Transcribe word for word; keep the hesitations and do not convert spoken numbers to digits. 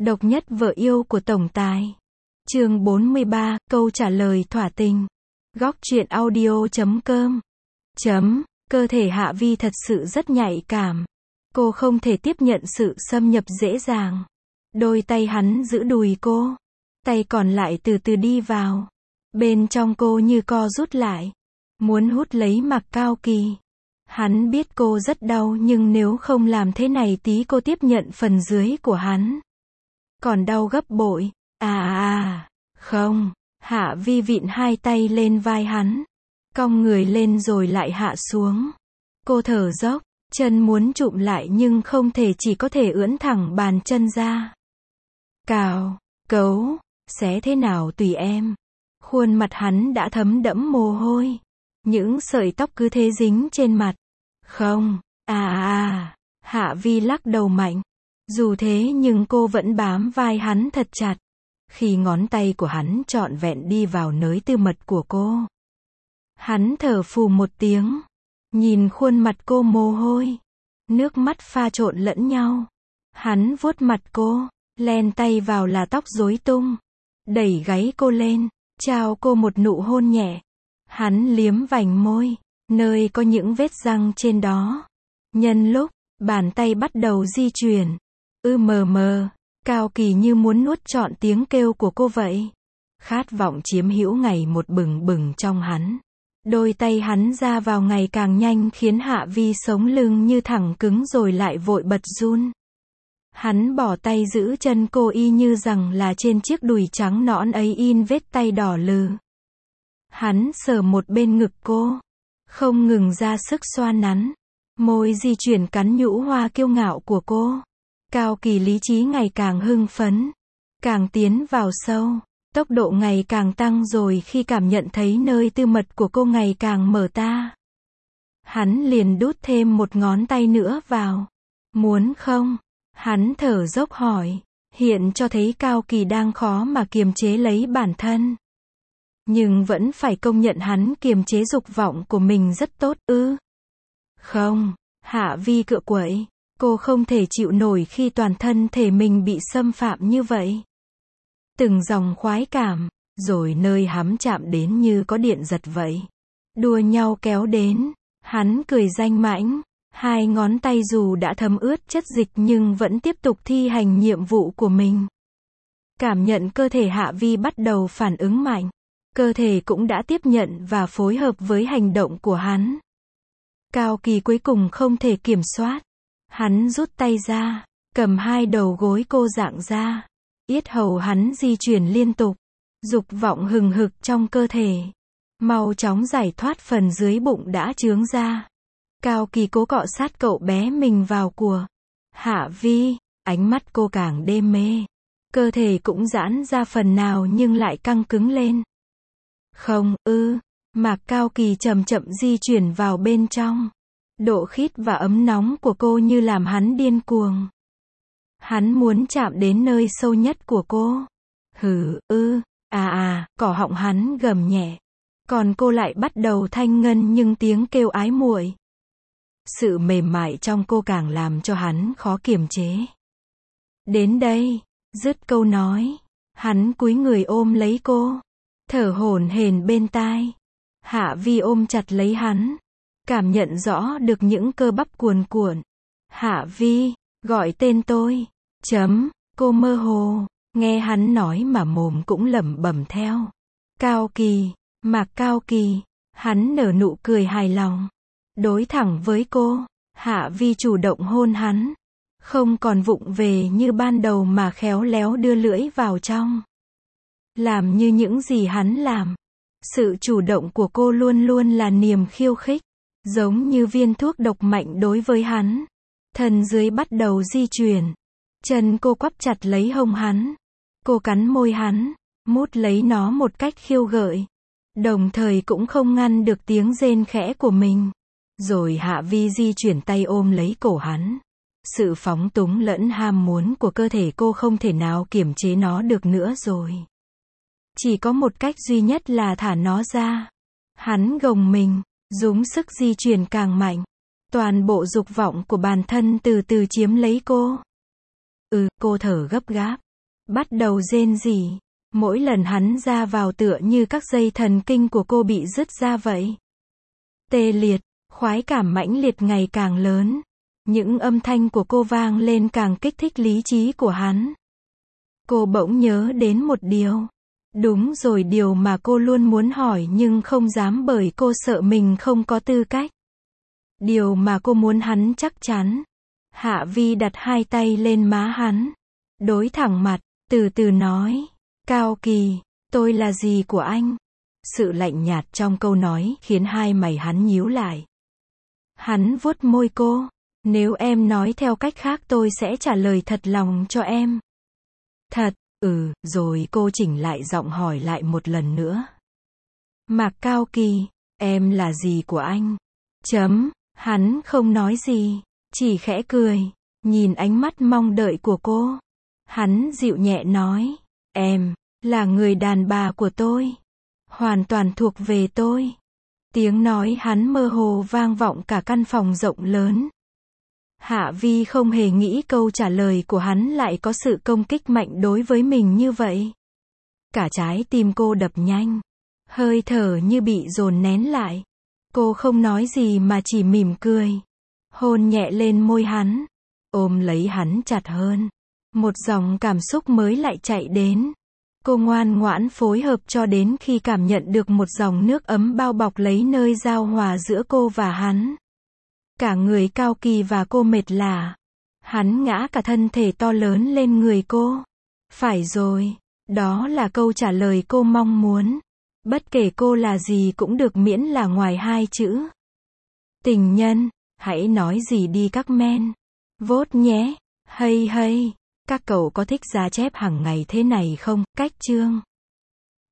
Độc nhất vợ yêu của tổng tài. Chương bốn mươi ba, câu trả lời thỏa tình. Góc truyện audio chấm com. Chấm, cơ thể Hạ Vi thật sự rất nhạy cảm. Cô không thể tiếp nhận sự xâm nhập dễ dàng. Đôi tay hắn giữ đùi cô. Tay còn lại từ từ đi vào. Bên trong cô như co rút lại. Muốn hút lấy Mạc Cao Kỳ. Hắn biết cô rất đau nhưng nếu không làm thế này tí cô tiếp nhận phần dưới của hắn. Còn đau gấp bội. À à, không. Hạ Vi vịn hai tay lên vai hắn. Cong người lên rồi lại hạ xuống. Cô thở dốc, chân muốn chụm lại nhưng không thể, chỉ có thể ưỡn thẳng bàn chân ra. Cào, cấu, xé thế nào tùy em. Khuôn mặt hắn đã thấm đẫm mồ hôi. Những sợi tóc cứ thế dính trên mặt. Không, à à, Hạ Vi lắc đầu mạnh. Dù thế nhưng cô vẫn bám vai hắn thật chặt. Khi ngón tay của hắn trọn vẹn đi vào nơi tư mật của cô. Hắn thở phù một tiếng. Nhìn khuôn mặt cô mồ hôi. Nước mắt pha trộn lẫn nhau. Hắn vuốt mặt cô. Len tay vào là tóc rối tung. Đẩy gáy cô lên. Trao cô một nụ hôn nhẹ. Hắn liếm vành môi. Nơi có những vết răng trên đó. Nhân lúc, bàn tay bắt đầu di chuyển. Ư mờ mờ. Cao Kỳ như muốn nuốt trọn tiếng kêu của cô vậy. Khát vọng chiếm hữu ngày một bừng bừng trong hắn. Đôi tay hắn ra vào ngày càng nhanh khiến Hạ Vi sống lưng như thẳng cứng rồi lại vội bật run. Hắn bỏ tay giữ chân cô y như rằng là trên chiếc đùi trắng nõn ấy in vết tay đỏ lừ. Hắn sờ một bên ngực cô. Không ngừng ra sức xoa nắn. Môi di chuyển cắn nhũ hoa kiêu ngạo của cô. Cao Kỳ lý trí ngày càng hưng phấn. Càng tiến vào sâu. Tốc độ ngày càng tăng rồi khi cảm nhận thấy nơi tư mật của cô ngày càng mở ta. Hắn liền đút thêm một ngón tay nữa vào. Muốn không? Hắn thở dốc hỏi. Hiện cho thấy Cao Kỳ đang khó mà kiềm chế lấy bản thân. Nhưng vẫn phải công nhận hắn kiềm chế dục vọng của mình rất tốt ư. Không, Hạ Vi cựa quậy. Cô không thể chịu nổi khi toàn thân thể mình bị xâm phạm như vậy. Từng dòng khoái cảm, rồi nơi hắm chạm đến như có điện giật vậy. Đua nhau kéo đến, hắn cười danh mãnh, hai ngón tay dù đã thấm ướt chất dịch nhưng vẫn tiếp tục thi hành nhiệm vụ của mình. Cảm nhận cơ thể Hạ Vi bắt đầu phản ứng mạnh, cơ thể cũng đã tiếp nhận và phối hợp với hành động của hắn. Cao Kỳ cuối cùng không thể kiểm soát. Hắn rút tay ra, cầm hai đầu gối cô dạng ra. Yết hầu hắn di chuyển liên tục. Dục vọng hừng hực trong cơ thể. Mau chóng giải thoát phần dưới bụng đã chướng ra. Cao Kỳ cố cọ sát cậu bé mình vào của Hạ Vi. Ánh mắt cô càng đê mê. Cơ thể cũng giãn ra phần nào nhưng lại căng cứng lên. Không, ư. Mạc Cao Kỳ chậm chậm di chuyển vào bên trong. Độ khít và ấm nóng của cô như làm hắn điên cuồng. Hắn muốn chạm đến nơi sâu nhất của cô. Hừ, ư, à à, cỏ họng hắn gầm nhẹ. Còn cô lại bắt đầu thanh ngân nhưng tiếng kêu ái muội. Sự mềm mại trong cô càng làm cho hắn khó kiềm chế. Đến đây, dứt câu nói. Hắn cúi người ôm lấy cô. Thở hổn hển bên tai. Hạ Vi ôm chặt lấy hắn. Cảm nhận rõ được những cơ bắp cuồn cuộn. Hạ Vi, gọi tên tôi. Chấm, cô mơ hồ. Nghe hắn nói mà mồm cũng lẩm bẩm theo. Cao Kỳ, Mạc Cao Kỳ. Hắn nở nụ cười hài lòng. Đối thẳng với cô. Hạ Vi chủ động hôn hắn. Không còn vụng về như ban đầu mà khéo léo đưa lưỡi vào trong. Làm như những gì hắn làm. Sự chủ động của cô luôn luôn là niềm khiêu khích. Giống như viên thuốc độc mạnh đối với hắn. Thân dưới bắt đầu di chuyển. Chân cô quắp chặt lấy hông hắn. Cô cắn môi hắn. Mút lấy nó một cách khiêu gợi. Đồng thời cũng không ngăn được tiếng rên khẽ của mình. Rồi Hạ Vi di chuyển tay ôm lấy cổ hắn. Sự phóng túng lẫn ham muốn của cơ thể cô không thể nào kiềm chế nó được nữa rồi. Chỉ có một cách duy nhất là thả nó ra. Hắn gồng mình. Dúng sức di chuyển càng mạnh. Toàn bộ dục vọng của bản thân từ từ chiếm lấy cô. Ừ, cô thở gấp gáp. bắt đầu rên rỉ. Mỗi lần hắn ra vào tựa như các dây thần kinh của cô bị rứt ra vậy. Tê liệt, khoái cảm mãnh liệt ngày càng lớn. Những âm thanh của cô vang lên càng kích thích lý trí của hắn. Cô bỗng nhớ đến một điều. Đúng rồi, điều mà cô luôn muốn hỏi nhưng không dám bởi cô sợ mình không có tư cách. Điều mà cô muốn hắn chắc chắn. Hạ Vi đặt hai tay lên má hắn. Đối thẳng mặt, từ từ nói. Cao Kỳ, tôi là gì của anh? Sự lạnh nhạt trong câu nói khiến hai mày hắn nhíu lại. Hắn vuốt môi cô. Nếu em nói theo cách khác tôi sẽ trả lời thật lòng cho em. Thật, ừ, rồi cô chỉnh lại giọng hỏi lại một lần nữa. Mạc Cao Kỳ, em là gì của anh? Chấm, hắn không nói gì, chỉ khẽ cười, nhìn ánh mắt mong đợi của cô. Hắn dịu nhẹ nói, em, là người đàn bà của tôi. Hoàn toàn thuộc về tôi. Tiếng nói hắn mơ hồ vang vọng cả căn phòng rộng lớn. Hạ Vi không hề nghĩ câu trả lời của hắn lại có sự công kích mạnh đối với mình như vậy. Cả trái tim cô đập nhanh. Hơi thở như bị dồn nén lại. Cô không nói gì mà chỉ mỉm cười. Hôn nhẹ lên môi hắn. Ôm lấy hắn chặt hơn. Một dòng cảm xúc mới lại chạy đến. Cô ngoan ngoãn phối hợp cho đến khi cảm nhận được một dòng nước ấm bao bọc lấy nơi giao hòa giữa cô và hắn. Cả người Cao Kỳ và cô mệt lả. Hắn ngã cả thân thể to lớn lên người cô. Phải rồi, đó là câu trả lời cô mong muốn. Bất kể cô là gì cũng được miễn là ngoài hai chữ. Tình nhân, hãy nói gì đi các men. Vote nhé. Hay hay. Các cậu có thích ra chép hàng ngày thế này không? Cách chương